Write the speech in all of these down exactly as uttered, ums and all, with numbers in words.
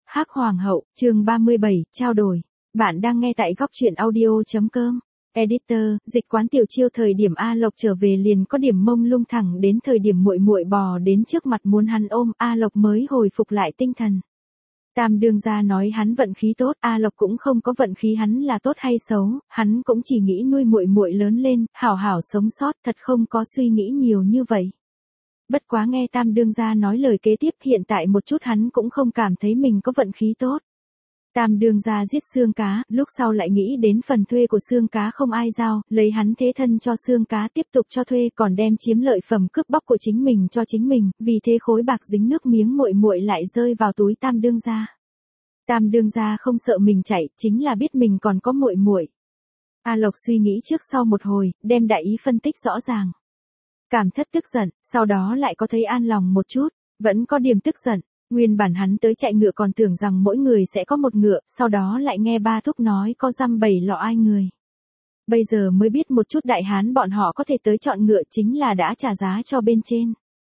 Hắc Hoàng hậu, chương ba mươi bảy, trao đổi. Bạn đang nghe tại góc truyện audio.com. Editor, dịch quán Tiểu Chiêu. Thời điểm A Lộc trở về liền có điểm mông lung, thẳng đến thời điểm muội muội bò đến trước mặt muốn hắn ôm, A Lộc mới hồi phục lại tinh thần. Tam đương gia nói hắn vận khí tốt, A Lộc cũng không có vận khí hắn là tốt hay xấu, hắn cũng chỉ nghĩ nuôi muội muội lớn lên, hảo hảo sống sót, thật không có suy nghĩ nhiều như vậy. Bất quá nghe Tam đương gia nói lời kế tiếp, hiện tại một chút hắn cũng không cảm thấy mình có vận khí tốt. Tam đương gia giết xương cá, lúc sau lại nghĩ đến phần thuê của xương cá không ai giao, lấy hắn thế thân cho xương cá tiếp tục cho thuê, còn đem chiếm lợi phẩm cướp bóc của chính mình cho chính mình, vì thế khối bạc dính nước miếng muội muội lại rơi vào túi Tam đương gia. Tam đương gia không sợ mình chạy, chính là biết mình còn có muội muội. A Lộc suy nghĩ trước sau một hồi, đem đại ý phân tích rõ ràng. Cảm thất tức giận, sau đó lại có thấy an lòng một chút, vẫn có điểm tức giận. Nguyên bản hắn tới chạy ngựa còn tưởng rằng mỗi người sẽ có một ngựa, sau đó lại nghe ba thúc nói có dăm bảy lọ ai người. Bây giờ mới biết một chút đại hán bọn họ có thể tới chọn ngựa chính là đã trả giá cho bên trên.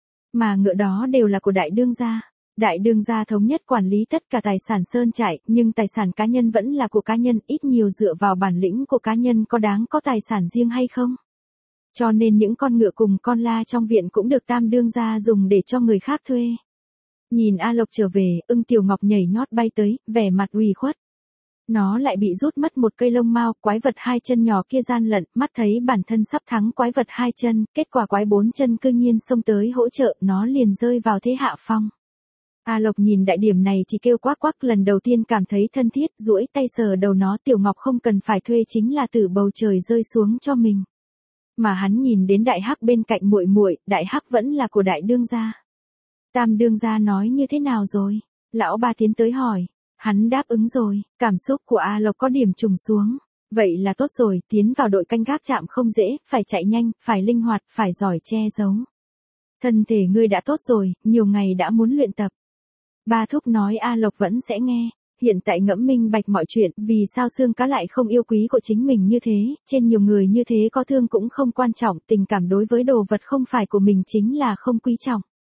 Mà ngựa đó đều là của đại đương gia. Đại đương gia thống nhất quản lý tất cả tài sản sơn trại, nhưng tài sản cá nhân vẫn là của cá nhân, ít nhiều dựa vào bản lĩnh của cá nhân có đáng có tài sản riêng hay không. Cho nên những con ngựa cùng con la trong viện cũng được Tam đương gia dùng để cho người khác thuê. Nhìn A Lộc trở về, Ưng Tiểu Ngọc nhảy nhót bay tới, vẻ mặt ủy khuất. Nó lại bị rút mất một cây lông mao, quái vật hai chân nhỏ kia gian lận, mắt thấy bản thân sắp thắng quái vật hai chân, kết quả quái bốn chân cư nhiên xông tới hỗ trợ, nó liền rơi vào thế hạ phong. A Lộc nhìn đại điểm này chỉ kêu quắc quắc, lần đầu tiên cảm thấy thân thiết, duỗi tay sờ đầu nó. Tiểu Ngọc không cần phải thuê chính là từ bầu trời rơi xuống cho mình. Mà hắn nhìn đến đại hắc bên cạnh muội muội, đại hắc vẫn là của đại đương gia. Tam đương gia nói như thế nào rồi? Lão ba tiến tới hỏi. Hắn đáp ứng rồi, cảm xúc của A Lộc có điểm trùng xuống. Vậy là tốt rồi, tiến vào đội canh gác trạm không dễ, phải chạy nhanh, phải linh hoạt, phải giỏi che giấu. Thân thể ngươi đã tốt rồi, nhiều ngày đã muốn luyện tập. Ba thúc nói A Lộc vẫn sẽ nghe. Hiện tại ngẫm minh bạch mọi chuyện, vì sao xương cá lại không yêu quý của chính mình như thế, trên nhiều người như thế có thương cũng không quan trọng, tình cảm đối với đồ vật không phải của mình chính là không quý trọng.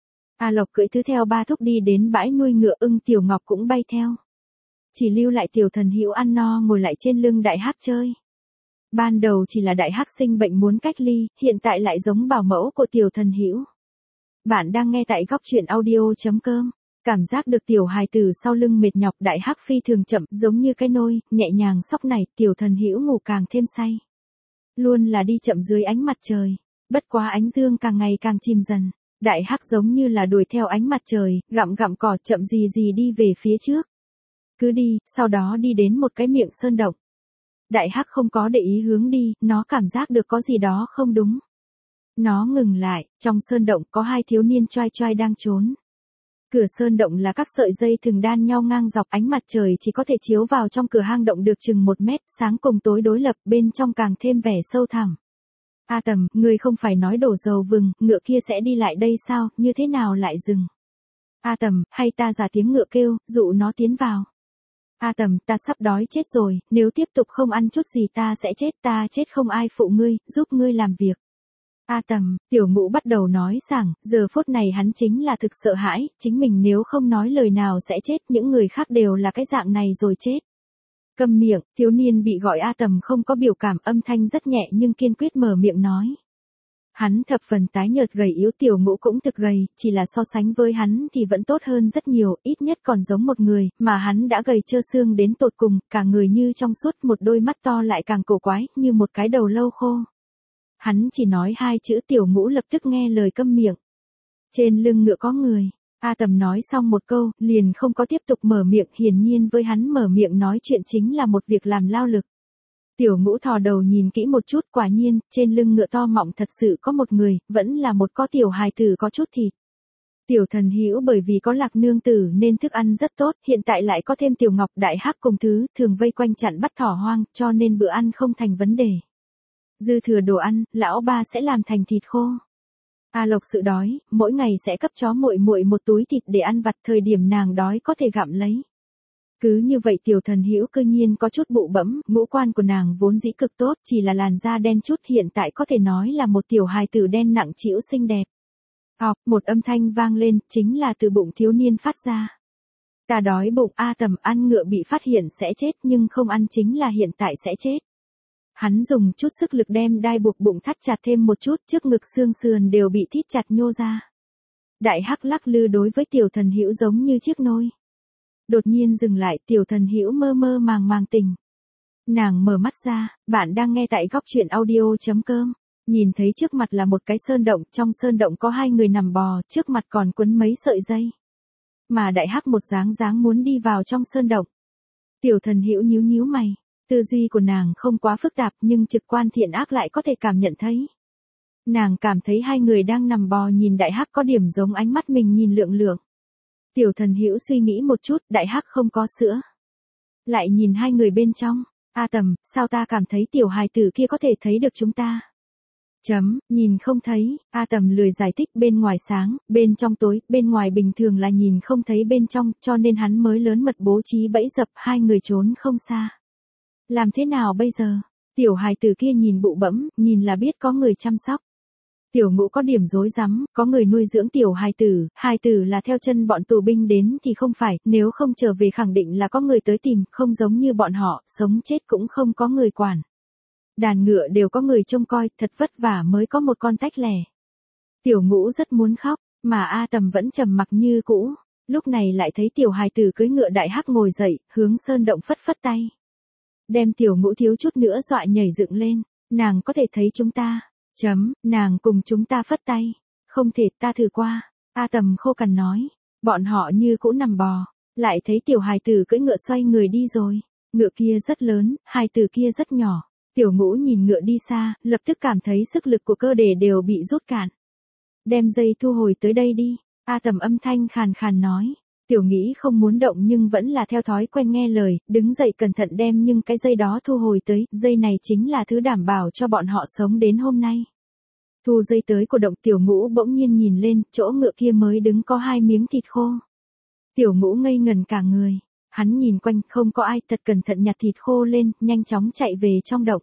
A Lộc cưỡi thứ theo ba thúc đi đến bãi nuôi ngựa, Ưng Tiểu Ngọc cũng bay theo. Chỉ lưu lại Tiểu Thần Hữu ăn no ngồi lại trên lưng đại hắc chơi. Ban đầu chỉ là đại hắc sinh bệnh muốn cách ly, hiện tại lại giống bảo mẫu của Tiểu Thần Hữu. Bạn đang nghe tại góc truyện audio.com. Cảm giác được tiểu hài tử sau lưng mệt nhọc, đại hắc phi thường chậm, giống như cái nôi, nhẹ nhàng sóc này, Tiểu Thần Hữu ngủ càng thêm say. Luôn là đi chậm dưới ánh mặt trời, bất quá ánh dương càng ngày càng chìm dần. Đại hắc giống như là đuổi theo ánh mặt trời, gặm gặm cỏ, chậm gì gì đi về phía trước. Cứ đi, sau đó đi đến một cái miệng sơn động. Đại hắc không có để ý hướng đi, nó cảm giác được có gì đó không đúng. Nó ngừng lại, trong sơn động có hai thiếu niên choai choai đang trốn. Cửa sơn động là các sợi dây thừng đan nhau ngang dọc, ánh mặt trời chỉ có thể chiếu vào trong cửa hang động được chừng một mét, sáng cùng tối đối lập, bên trong càng thêm vẻ sâu thẳm. A Tầm, ngươi không phải nói đổ dầu vừng, ngựa kia sẽ đi lại đây sao, như thế nào lại dừng? A Tầm, hay ta giả tiếng ngựa kêu, dụ nó tiến vào. A Tầm, ta sắp đói chết rồi, nếu tiếp tục không ăn chút gì ta sẽ chết, ta chết không ai phụ ngươi, giúp ngươi làm việc. A Tầm, Tiểu Ngũ bắt đầu nói sảng, giờ phút này hắn chính là thực sợ hãi, chính mình nếu không nói lời nào sẽ chết, những người khác đều là cái dạng này rồi chết. Câm miệng, thiếu niên bị gọi A Tầm không có biểu cảm, âm thanh rất nhẹ nhưng kiên quyết mở miệng nói. Hắn thập phần tái nhợt gầy yếu, Tiểu Ngũ cũng thực gầy, chỉ là so sánh với hắn thì vẫn tốt hơn rất nhiều, ít nhất còn giống một người, mà hắn đã gầy trơ xương đến tột cùng, cả người như trong suốt, một đôi mắt to lại càng cổ quái, như một cái đầu lâu khô. Hắn chỉ nói hai chữ, Tiểu Ngũ lập tức nghe lời câm miệng. Trên lưng ngựa có người. A Tầm nói xong một câu, liền không có tiếp tục mở miệng, hiển nhiên với hắn mở miệng nói chuyện chính là một việc làm lao lực. Tiểu Ngũ thò đầu nhìn kỹ một chút, quả nhiên, trên lưng ngựa to mọng thật sự có một người, vẫn là một có tiểu hài tử có chút thịt. Tiểu Thần Hữu bởi vì có Lạc nương tử nên thức ăn rất tốt, hiện tại lại có thêm Tiểu Ngọc, đại hắc cùng thứ, thường vây quanh chặn bắt thỏ hoang, cho nên bữa ăn không thành vấn đề. Dư thừa đồ ăn, lão ba sẽ làm thành thịt khô. A Lộc sự đói, mỗi ngày sẽ cấp chó muội muội một túi thịt để ăn vặt, thời điểm nàng đói có thể gặm lấy. Cứ như vậy Tiểu Thần Hữu cư nhiên có chút bụ bẫm, ngũ quan của nàng vốn dĩ cực tốt, chỉ là làn da đen chút, hiện tại có thể nói là một tiểu hài tử đen nặng trĩu xinh đẹp. Học, một âm thanh vang lên, chính là từ bụng thiếu niên phát ra. Ta đói bụng, A Tầm ăn ngựa bị phát hiện sẽ chết nhưng không ăn chính là hiện tại sẽ chết. Hắn dùng chút sức lực đem đai buộc bụng thắt chặt thêm một chút, trước ngực xương sườn đều bị thít chặt nhô ra. Đại hắc lắc lư đối với Tiểu Thần Hữu giống như chiếc nôi. Đột nhiên dừng lại, Tiểu Thần Hữu mơ mơ màng màng tỉnh. Nàng mở mắt ra, bạn đang nghe tại góc truyện audio chấm com. Nhìn thấy trước mặt là một cái sơn động, trong sơn động có hai người nằm bò, trước mặt còn quấn mấy sợi dây. Mà đại hắc một dáng dáng muốn đi vào trong sơn động. Tiểu Thần Hữu nhíu nhíu mày, tư duy của nàng không quá phức tạp nhưng trực quan thiện ác lại có thể cảm nhận thấy. Nàng cảm thấy hai người đang nằm bò nhìn đại hắc có điểm giống ánh mắt mình nhìn Lượng Lượng. Tiểu Thần Hữu suy nghĩ một chút, đại hắc không có sữa. Lại nhìn hai người bên trong, A Tầm, sao ta cảm thấy tiểu hài tử kia có thể thấy được chúng ta? Chấm, nhìn không thấy, A Tầm lười giải thích, bên ngoài sáng, bên trong tối, bên ngoài bình thường là nhìn không thấy bên trong, cho nên hắn mới lớn mật bố trí bẫy dập, hai người trốn không xa. Làm thế nào bây giờ? Tiểu hài tử kia nhìn bụ bẫm, nhìn là biết có người chăm sóc. Tiểu Ngũ có điểm rối rắm, có người nuôi dưỡng tiểu hài tử, hài tử là theo chân bọn tù binh đến thì không phải, nếu không trở về khẳng định là có người tới tìm, không giống như bọn họ, sống chết cũng không có người quản. Đàn ngựa đều có người trông coi, thật vất vả mới có một con tách lẻ. Tiểu Ngũ rất muốn khóc, mà A Tầm vẫn trầm mặc như cũ, lúc này lại thấy tiểu hài tử cưỡi ngựa đại hắc ngồi dậy, hướng sơn động phất phất tay. Đem Tiểu Ngũ thiếu chút nữa dọa nhảy dựng lên, nàng có thể thấy chúng ta. Chấm, nàng cùng chúng ta phất tay. Không thể, ta thử qua. A Tầm khô cằn nói. Bọn họ như cũ nằm bò. Lại thấy tiểu hài tử cưỡi ngựa xoay người đi rồi. Ngựa kia rất lớn, hài tử kia rất nhỏ. Tiểu Ngũ nhìn ngựa đi xa, lập tức cảm thấy sức lực của cơ thể đều bị rút cạn. Đem dây thu hồi tới đây đi. A Tầm âm thanh khàn khàn nói. Tiểu Nghĩ không muốn động nhưng vẫn là theo thói quen nghe lời, đứng dậy cẩn thận đem nhưng cái dây đó thu hồi tới, dây này chính là thứ đảm bảo cho bọn họ sống đến hôm nay. Thu dây tới của động, Tiểu Ngũ bỗng nhiên nhìn lên, chỗ ngựa kia mới đứng có hai miếng thịt khô. Tiểu Ngũ ngây ngần cả người, hắn nhìn quanh không có ai, thật cẩn thận nhặt thịt khô lên, nhanh chóng chạy về trong động.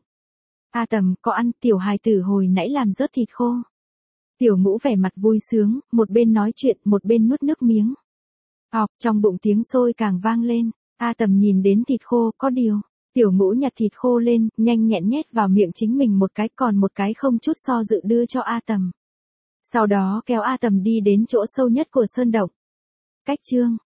A Tầm, có ăn, tiểu hài tử hồi nãy làm rớt thịt khô. Tiểu Ngũ vẻ mặt vui sướng, một bên nói chuyện, một bên nuốt nước miếng. Ọc, trong bụng tiếng sôi càng vang lên, A Tầm nhìn đến thịt khô, có điều. Tiểu Ngũ nhặt thịt khô lên, nhanh nhẹn nhét vào miệng chính mình một cái, còn một cái không chút do dự đưa cho A Tầm. Sau đó kéo A Tầm đi đến chỗ sâu nhất của sơn động. Cách chương